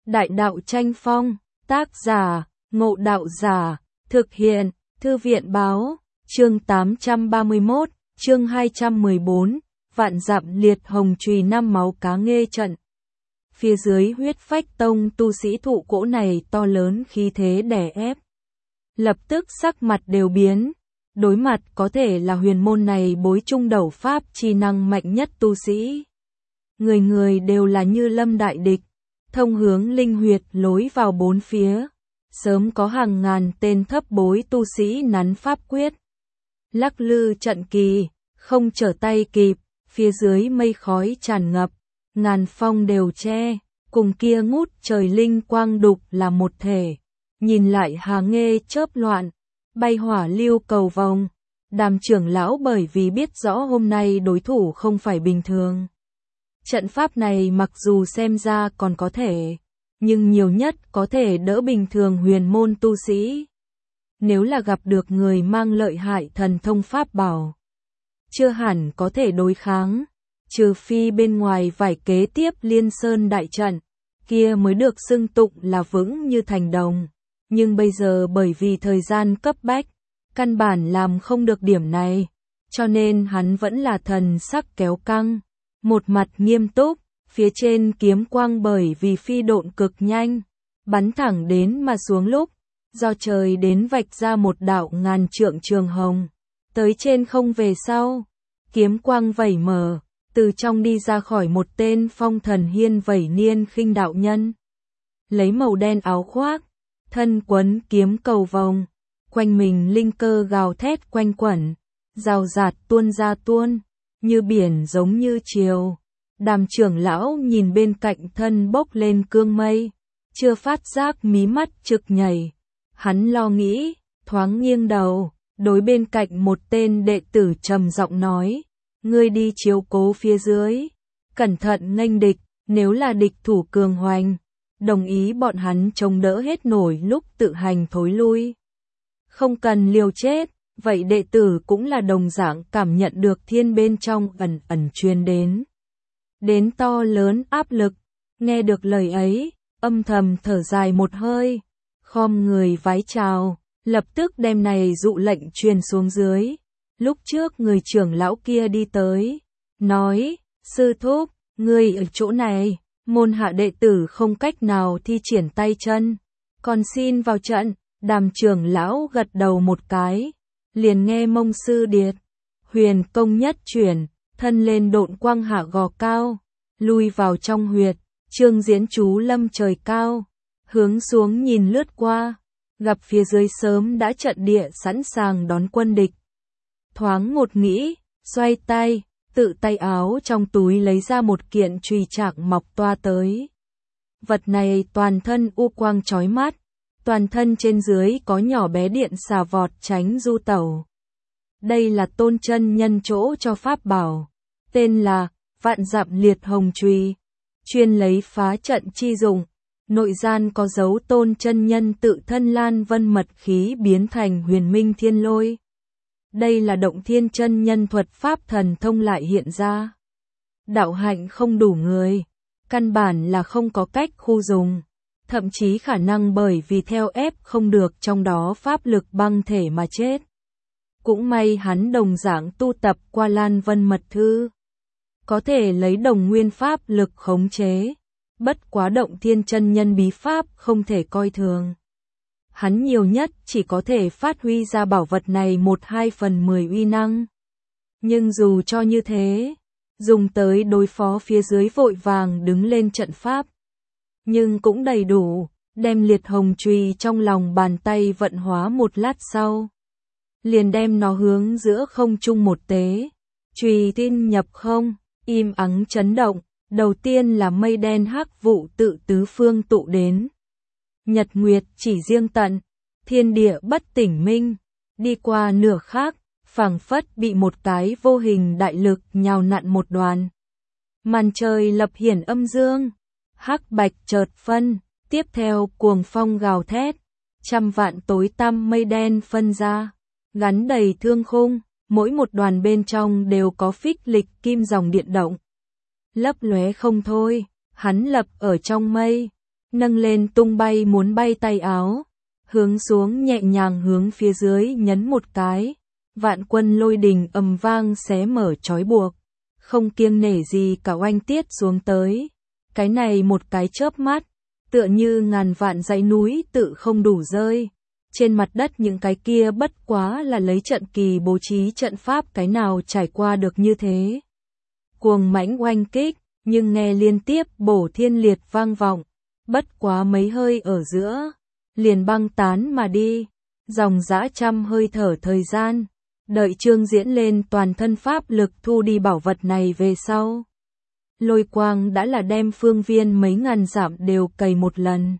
Đại đạo tranh phong, tác giả, Ngộ Đạo Giả, thực hiện, Thư viện báo, chương 831, chương 214, vạn dặm liệt hồng chùy năm máu cá nghê trận. Phía dưới huyết phách tông tu sĩ thụ cỗ này to lớn khí thế đè ép. Lập tức sắc mặt đều biến, đối mặt có thể là huyền môn này bối trung đầu pháp chi năng mạnh nhất tu sĩ. Người người đều là như lâm đại địch, thông hướng linh huyệt lối vào bốn phía. Sớm có hàng ngàn tên thấp bối tu sĩ nắn pháp quyết. Lắc lư trận kỳ, không trở tay kịp, phía dưới mây khói tràn ngập, ngàn phong đều che, cùng kia ngút trời linh quang đục là một thể. Nhìn lại Hà Nghê chớp loạn, bay hỏa lưu cầu vòng. Đàm trưởng lão bởi vì biết rõ hôm nay đối thủ không phải bình thường. Trận pháp này mặc dù xem ra còn có thể, nhưng nhiều nhất có thể đỡ bình thường huyền môn tu sĩ. Nếu là gặp được người mang lợi hại thần thông pháp bảo, chưa hẳn có thể đối kháng, trừ phi bên ngoài vải kế tiếp Liên Sơn đại trận, kia mới được xưng tụng là vững như thành đồng. Nhưng bây giờ bởi vì thời gian cấp bách, căn bản làm không được điểm này, cho nên hắn vẫn là thần sắc kéo căng, một mặt nghiêm túc, phía trên kiếm quang bởi vì phi độn cực nhanh, bắn thẳng đến mà xuống lúc, do trời đến vạch ra một đạo ngàn trượng trường hồng, tới trên không về sau, kiếm quang vẩy mở, từ trong đi ra khỏi một tên phong thần hiên vẩy niên khinh đạo nhân. Lấy màu đen áo khoác, thân quấn kiếm cầu vòng, quanh mình linh cơ gào thét quanh quẩn, rào rạt tuôn ra tuôn, như biển giống như chiều. Đàm trưởng lão nhìn bên cạnh thân bốc lên cương mây, chưa phát giác mí mắt trực nhảy. Hắn lo nghĩ, thoáng nghiêng đầu, đối bên cạnh một tên đệ tử trầm giọng nói, ngươi đi chiếu cố phía dưới, cẩn thận nghênh địch, nếu là địch thủ cường hoành, đồng ý bọn hắn chống đỡ hết nổi lúc tự hành thối lui. Không cần liều chết, vậy đệ tử cũng là đồng dạng cảm nhận được thiên bên trong ẩn ẩn truyền đến to lớn áp lực. Nghe được lời ấy, âm thầm thở dài một hơi, khom người vái chào, lập tức đem này dụ lệnh truyền xuống dưới. Lúc trước người trưởng lão kia đi tới, nói, sư thúc, ngươi ở chỗ này, môn hạ đệ tử không cách nào thi triển tay chân, còn xin vào trận. Đàm trưởng lão gật đầu một cái, liền nghe mông sư điệt, huyền công nhất chuyển, thân lên độn quang hạ gò cao, lui vào trong huyệt, Trương Diễn chú lâm trời cao, hướng xuống nhìn lướt qua, gặp phía dưới sớm đã trận địa sẵn sàng đón quân địch. Thoáng một nghĩ, xoay tay, tự tay áo trong túi lấy ra một kiện chùy chạc mọc toa tới. Vật này toàn thân u quang chói mắt, toàn thân trên dưới có nhỏ bé điện xà vọt tránh du tẩu. Đây là Tôn chân nhân chỗ cho pháp bảo, tên là vạn dặm liệt hồng chùy, chuyên lấy phá trận chi dụng. Nội gian có dấu Tôn chân nhân tự thân lan vân mật khí biến thành huyền minh thiên lôi. Đây là động thiên chân nhân thuật pháp thần thông lại hiện ra. Đạo hạnh không đủ người, căn bản là không có cách khu dùng. Thậm chí khả năng bởi vì theo ép không được trong đó pháp lực băng thể mà chết. Cũng may hắn đồng dạng tu tập qua Lan Vân Mật Thư, có thể lấy đồng nguyên pháp lực khống chế, bất quá động thiên chân nhân bí pháp không thể coi thường. Hắn nhiều nhất chỉ có thể phát huy ra bảo vật này 1/2/10 uy năng. Nhưng dù cho như thế, dùng tới đối phó phía dưới vội vàng đứng lên trận pháp, nhưng cũng đầy đủ, đem liệt hồng chùy trong lòng bàn tay vận hóa một lát sau. Liền đem nó hướng giữa không trung một tế, chùy tin nhập không, im ắng chấn động, đầu tiên là mây đen hắc vụ tự tứ phương tụ đến. Nhật nguyệt chỉ riêng tận, thiên địa bất tỉnh minh, đi qua nửa khác, phảng phất bị một cái vô hình đại lực nhào nặn một đoàn. Màn trời lập hiển âm dương, hắc bạch chợt phân, tiếp theo cuồng phong gào thét, trăm vạn tối tăm mây đen phân ra, gắn đầy thương khung, mỗi một đoàn bên trong đều có phích lịch kim dòng điện động. Lấp lóe không thôi, hắn lập ở trong mây, nâng lên tung bay muốn bay tay áo, hướng xuống nhẹ nhàng hướng phía dưới nhấn một cái, vạn quân lôi đình ầm vang xé mở trói buộc, không kiêng nể gì cả oanh tiết xuống tới. Cái này một cái chớp mắt, tựa như ngàn vạn dãy núi tự không đủ rơi. Trên mặt đất những cái kia bất quá là lấy trận kỳ bố trí trận pháp cái nào trải qua được như thế. Cuồng mãnh oanh kích, nhưng nghe liên tiếp bổ thiên liệt vang vọng, bất quá mấy hơi ở giữa, liền băng tán mà đi, dòng dã trăm hơi thở thời gian, đợi Trương Diễn lên toàn thân pháp lực thu đi bảo vật này về sau. Lôi quang đã là đem phương viên mấy ngàn dặm đều cày một lần.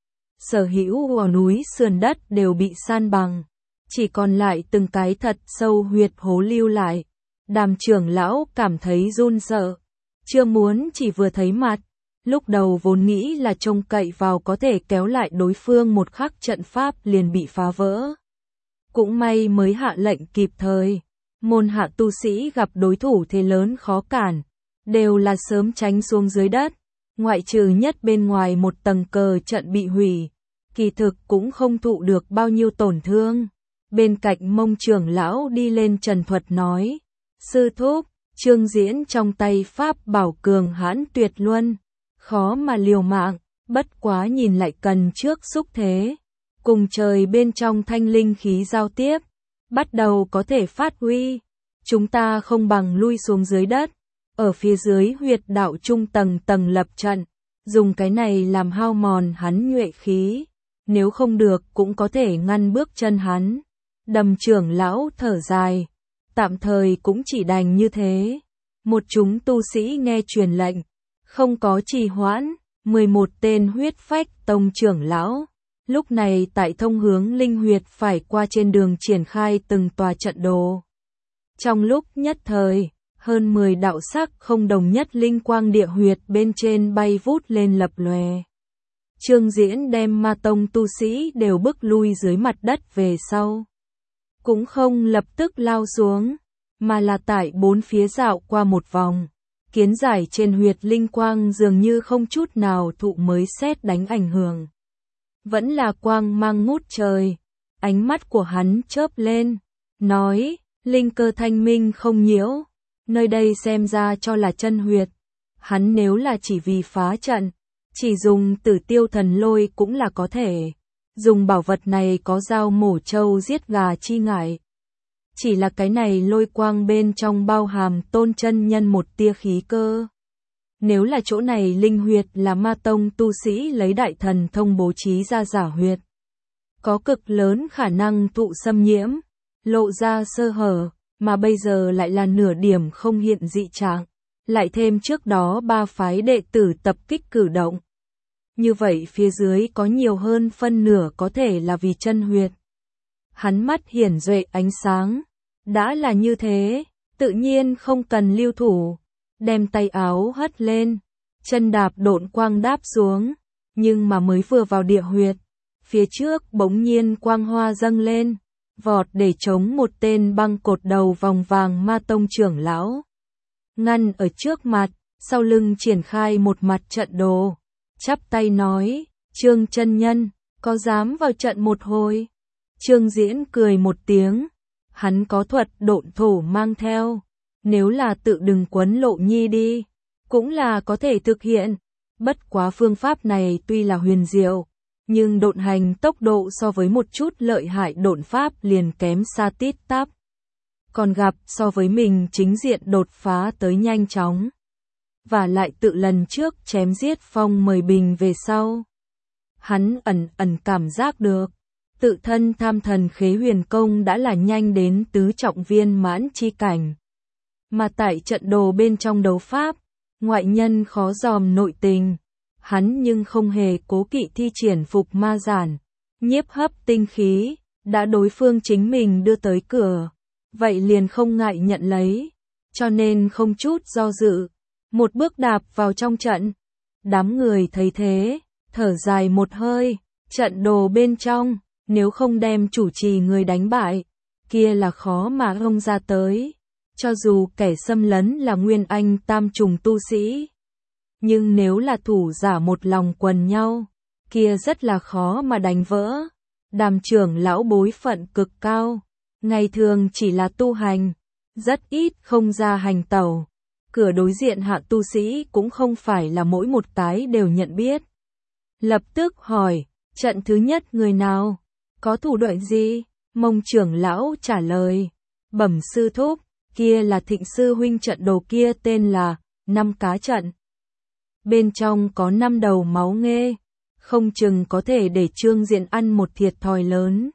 Sở hữu gò núi sườn đất đều bị san bằng, chỉ còn lại từng cái thật sâu huyệt hố lưu lại. Đàm trưởng lão cảm thấy run sợ, chưa muốn chỉ vừa thấy mặt, lúc đầu vốn nghĩ là trông cậy vào có thể kéo lại đối phương một khắc trận pháp liền bị phá vỡ. Cũng may mới hạ lệnh kịp thời, môn hạ tu sĩ gặp đối thủ thế lớn khó cản, đều là sớm tránh xuống dưới đất, ngoại trừ nhất bên ngoài một tầng cờ trận bị hủy, kỳ thực cũng không thụ được bao nhiêu tổn thương. Bên cạnh Mông trưởng lão đi lên trần thuật nói, sư thúc, Trương Diễn trong tay pháp bảo cường hãn tuyệt luân, khó mà liều mạng, bất quá nhìn lại cần trước xúc thế, cùng trời bên trong thanh linh khí giao tiếp, bắt đầu có thể phát huy. Chúng ta không bằng lui xuống dưới đất, ở phía dưới huyệt đạo trung tầng tầng lập trận, dùng cái này làm hao mòn hắn nhuệ khí, nếu không được cũng có thể ngăn bước chân hắn. Đầm trưởng lão thở dài, tạm thời cũng chỉ đành như thế. Một chúng tu sĩ nghe truyền lệnh, không có trì hoãn, 11 tên huyết phách tông trưởng lão, lúc này tại thông hướng linh huyệt phải qua trên đường triển khai từng tòa trận đồ. Trong lúc nhất thời, hơn 10 đạo sắc không đồng nhất linh quang địa huyệt bên trên bay vút lên lập lòe. Trương Diễn đem ma tông tu sĩ đều bước lui dưới mặt đất về sau. Cũng không lập tức lao xuống, mà là tại bốn phía dạo qua một vòng. Kiến giải trên huyệt linh quang dường như không chút nào thụ mới sét đánh ảnh hưởng. Vẫn là quang mang ngút trời. Ánh mắt của hắn chớp lên, nói, linh cơ thanh minh không nhiễu. Nơi đây xem ra cho là chân huyệt. Hắn nếu là chỉ vì phá trận, chỉ dùng Tử Tiêu Thần Lôi cũng là có thể. Dùng bảo vật này có dao mổ trâu giết gà chi ngại. Chỉ là cái này lôi quang bên trong bao hàm Tôn chân nhân một tia khí cơ. Nếu là chỗ này linh huyệt là ma tông tu sĩ lấy đại thần thông bố trí ra giả huyệt, có cực lớn khả năng thụ xâm nhiễm, lộ ra sơ hở, mà bây giờ lại là nửa điểm không hiện dị trạng, lại thêm trước đó 3 phái đệ tử tập kích cử động. Như vậy phía dưới có nhiều hơn phân nửa có thể là vì chân huyệt. Hắn mắt hiển duệ ánh sáng, đã là như thế, tự nhiên không cần lưu thủ, đem tay áo hất lên, chân đạp độn quang đáp xuống, nhưng mà mới vừa vào địa huyệt, phía trước bỗng nhiên quang hoa dâng lên, vọt để chống một tên băng cột đầu vòng vàng ma tông trưởng lão. Ngăn ở trước mặt, sau lưng triển khai một mặt trận đồ, chắp tay nói, Trương chân nhân, có dám vào trận một hồi? Trương Diễn cười một tiếng, hắn có thuật độn thổ mang theo, nếu là tự đừng quấn Lộ Nhi đi, cũng là có thể thực hiện. Bất quá phương pháp này tuy là huyền diệu, nhưng độn hành tốc độ so với một chút lợi hại độn pháp liền kém xa tít tắp. Còn gặp so với mình chính diện đột phá tới nhanh chóng. Và lại tự lần trước chém giết Phong Mời Bình về sau. Hắn ẩn cảm giác được, tự thân tham thần khế huyền công đã là nhanh đến tứ trọng viên mãn chi cảnh. Mà tại trận đồ bên trong đấu pháp, ngoại nhân khó dòm nội tình. Hắn nhưng không hề cố kỵ thi triển phục ma giản, nhiếp hấp tinh khí, đã đối phương chính mình đưa tới cửa, vậy liền không ngại nhận lấy, cho nên không chút do dự, một bước đạp vào trong trận. Đám người thấy thế, thở dài một hơi, trận đồ bên trong, nếu không đem chủ trì người đánh bại, kia là khó mà ông ra tới, cho dù kẻ xâm lấn là Nguyên Anh tam trùng tu sĩ. Nhưng nếu là thủ giả một lòng quần nhau, kia rất là khó mà đánh vỡ. Đàm trưởng lão bối phận cực cao, ngày thường chỉ là tu hành, rất ít không ra hành tẩu. Cửa đối diện hạ tu sĩ cũng không phải là mỗi một cái đều nhận biết. Lập tức hỏi, trận thứ nhất người nào? Có thủ đoạn gì? Mông trưởng lão trả lời, bẩm sư thúc, kia là Thịnh sư huynh, trận đồ kia tên là 5 cá trận. Bên trong có 5 đầu máu nghê, không chừng có thể để Trương Diễn ăn một thiệt thòi lớn.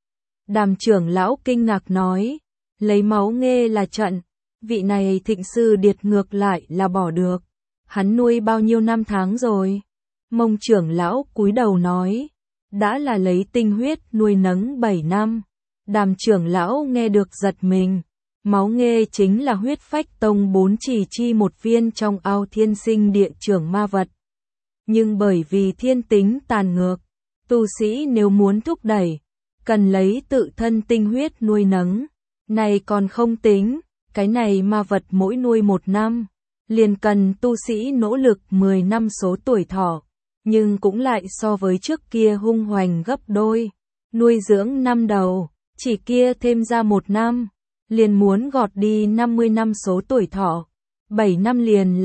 Đàm trưởng lão kinh ngạc nói, lấy máu nghê là trận, vị này Thịnh sư điệt ngược lại là bỏ được. Hắn nuôi bao nhiêu năm tháng rồi? Mông trưởng lão cúi đầu nói, đã là lấy tinh huyết nuôi nấng 7 năm. Đàm trưởng lão nghe được giật mình. Máu nghê chính là huyết phách tông 4 chỉ chi một viên trong ao thiên sinh địa trưởng ma vật. Nhưng bởi vì thiên tính tàn ngược, tu sĩ nếu muốn thúc đẩy, cần lấy tự thân tinh huyết nuôi nấng. Này còn không tính, cái này ma vật mỗi nuôi 1 năm, liền cần tu sĩ nỗ lực 10 năm số tuổi thọ, nhưng cũng lại so với trước kia hung hoành gấp đôi. Nuôi dưỡng 5 đầu, chỉ kia thêm ra 1 năm, liền muốn gọt đi 50 năm số tuổi thọ. 7 năm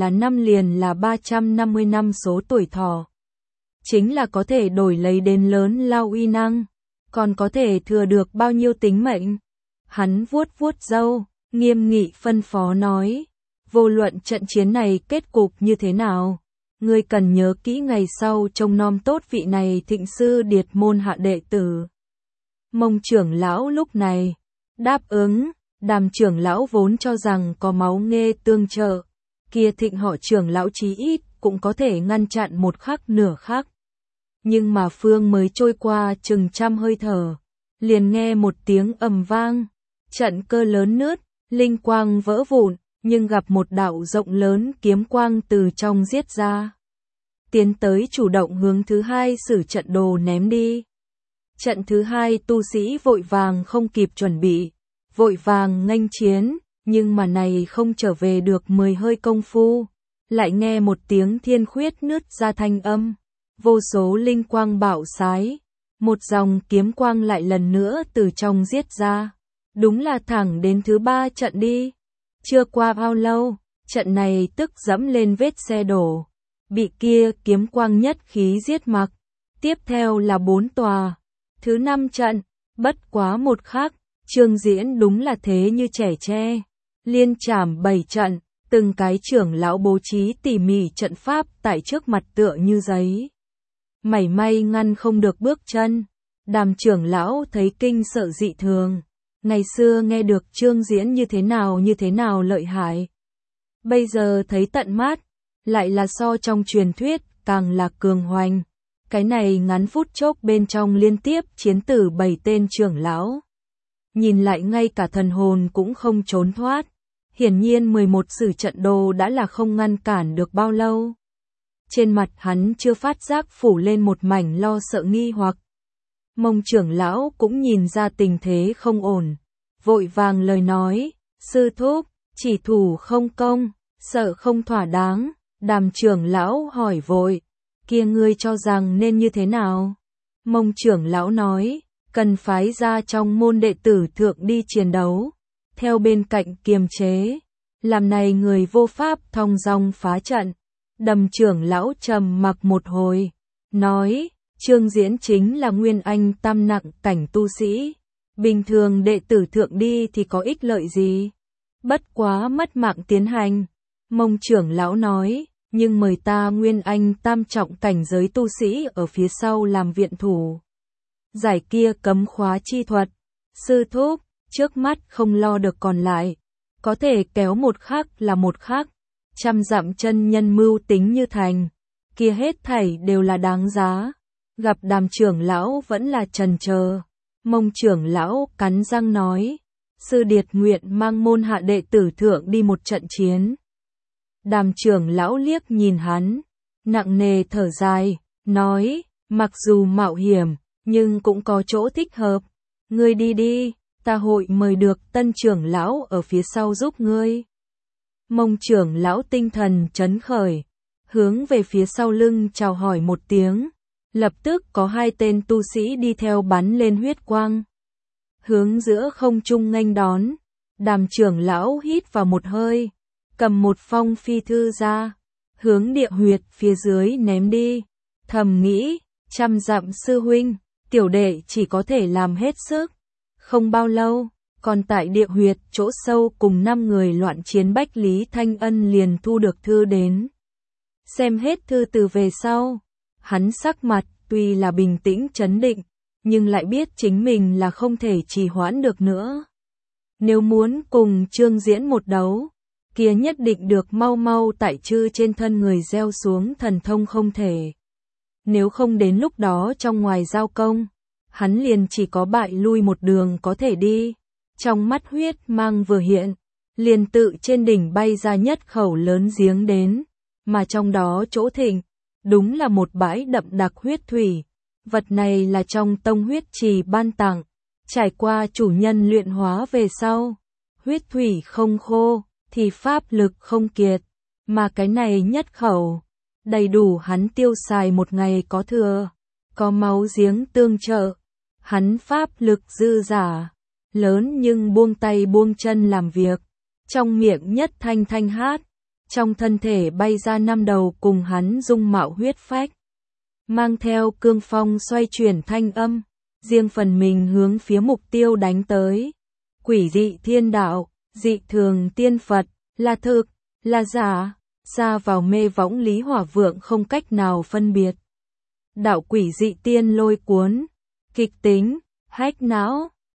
liền là 350 năm số tuổi thọ. Chính là có thể đổi lấy đến lớn lao uy năng, còn có thể thừa được bao nhiêu tính mệnh. Hắn vuốt vuốt râu, nghiêm nghị phân phó nói, vô luận trận chiến này kết cục như thế nào, ngươi cần nhớ kỹ ngày sau trông nom tốt vị này Thịnh sư điệt môn hạ đệ tử. Mông trưởng lão lúc này đáp ứng. Đàm trưởng lão vốn cho rằng có máu nghê tương trợ, kia Thịnh họ trưởng lão chí ít cũng có thể ngăn chặn một khắc nửa khắc. Nhưng mà phương mới trôi qua chừng trăm hơi thở, liền nghe một tiếng ầm vang, trận cơ lớn nứt, linh quang vỡ vụn, nhưng gặp một đạo rộng lớn kiếm quang từ trong giết ra. Tiến tới chủ động hướng thứ hai sử trận đồ ném đi. Trận thứ hai tu sĩ vội vàng không kịp chuẩn bị, vội vàng nghênh chiến, nhưng mà này không trở về được 10 hơi công phu, lại nghe một tiếng thiên khuyết nứt ra thanh âm, vô số linh quang bạo sái, một dòng kiếm quang lại lần nữa từ trong giết ra, đúng là thẳng đến thứ 3 trận đi. Chưa qua bao lâu, trận này tức dẫm lên vết xe đổ, bị kia kiếm quang nhất khí giết mặc. Tiếp theo là 4 tòa, thứ 5 trận, bất quá một khắc. Trương Diễn đúng là thế như trẻ tre, liên trảm 7 trận, từng cái trưởng lão bố trí tỉ mỉ trận pháp tại trước mặt tựa như giấy. Mảy may ngăn không được bước chân. Đàm trưởng lão thấy kinh sợ dị thường, ngày xưa nghe được Trương Diễn như thế nào lợi hại. Bây giờ thấy tận mắt, lại là so trong truyền thuyết càng là cường hoành. Cái này ngắn phút chốc bên trong liên tiếp chiến tử 7 tên trưởng lão. Nhìn lại ngay cả thần hồn cũng không trốn thoát. Hiển nhiên 11 sử trận đồ đã là không ngăn cản được bao lâu. Trên mặt hắn chưa phát giác phủ lên một mảnh lo sợ nghi hoặc. Mông trưởng lão cũng nhìn ra tình thế không ổn, vội vàng lời nói, sư thúc, chỉ thủ không công, sợ không thỏa đáng. Đàm trưởng lão hỏi vội, kia ngươi cho rằng nên như thế nào? Mông trưởng lão nói, cần phái ra trong môn đệ tử thượng đi chiến đấu, theo bên cạnh kiềm chế, làm này người vô pháp thong dong phá trận. Đàm trưởng lão trầm mặc một hồi, nói, Trương Diễn chính là nguyên anh tam nặng cảnh tu sĩ, bình thường đệ tử thượng đi thì có ích lợi gì? Bất quá mất mạng tiến hành. Mông trưởng lão nói, nhưng mời ta nguyên anh tam trọng cảnh giới tu sĩ ở phía sau làm viện thủ. Giải kia cấm khóa chi thuật, sư thúc, trước mắt không lo được còn lại, có thể kéo một khắc là một khắc, trăm dặm chân nhân mưu tính như thành, kia hết thảy đều là đáng giá. Gặp Đàm trưởng lão vẫn là chần chờ, Mông trưởng lão cắn răng nói, sư điệt nguyện mang môn hạ đệ tử thượng đi một trận chiến. Đàm trưởng lão liếc nhìn hắn, nặng nề thở dài, nói, mặc dù mạo hiểm, nhưng cũng có chỗ thích hợp. Ngươi đi đi, ta hội mời được tân trưởng lão ở phía sau giúp ngươi. Mông trưởng lão tinh thần chấn khởi, hướng về phía sau lưng chào hỏi một tiếng, Lập tức có 2 tên tu sĩ đi theo bắn lên huyết quang. Hướng giữa không trung nghênh đón, Đàm trưởng lão hít vào một hơi, cầm một phong phi thư ra, hướng địa huyệt phía dưới ném đi. Thầm nghĩ, 100 dặm sư huynh, tiểu đệ chỉ có thể làm hết sức. Không bao lâu, còn tại địa huyệt chỗ sâu cùng 5 người loạn chiến Bách Lý Thanh Ân liền thu được thư đến. Xem hết thư từ về sau, hắn sắc mặt tuy là bình tĩnh trấn định, nhưng lại biết chính mình là không thể trì hoãn được nữa. Nếu muốn cùng Trương Diễn một đấu, kia nhất định được mau mau tại chư trên thân người gieo xuống thần thông không thể. Nếu không đến lúc đó trong ngoài giao công, hắn liền chỉ có bại lui một đường có thể đi. Trong mắt huyết mang vừa hiện, liền tự trên đỉnh bay ra nhất khẩu lớn giếng đến, mà trong đó chỗ thịnh, đúng là một bãi đậm đặc huyết thủy. Vật này là trong tông huyết trì ban tặng, trải qua chủ nhân luyện hóa về sau, huyết thủy không khô, thì pháp lực không kiệt, mà cái này nhất khẩu, đầy đủ hắn tiêu xài một ngày có thừa, có máu giếng tương trợ, hắn pháp lực dư giả, lớn nhưng buông tay buông chân làm việc, trong miệng nhất thanh thanh hát, trong thân thể bay ra 5 đầu cùng hắn dung mạo huyết phách, mang theo cương phong xoay chuyển thanh âm, riêng phần mình hướng phía mục tiêu đánh tới. Quỷ dị thiên đạo, dị thường tiên Phật, là thực, là giả, ra vào mê võng Lý Hỏa Vượng không cách nào phân biệt. Đạo quỷ dị tiên lôi cuốn, kịch tính, hách não.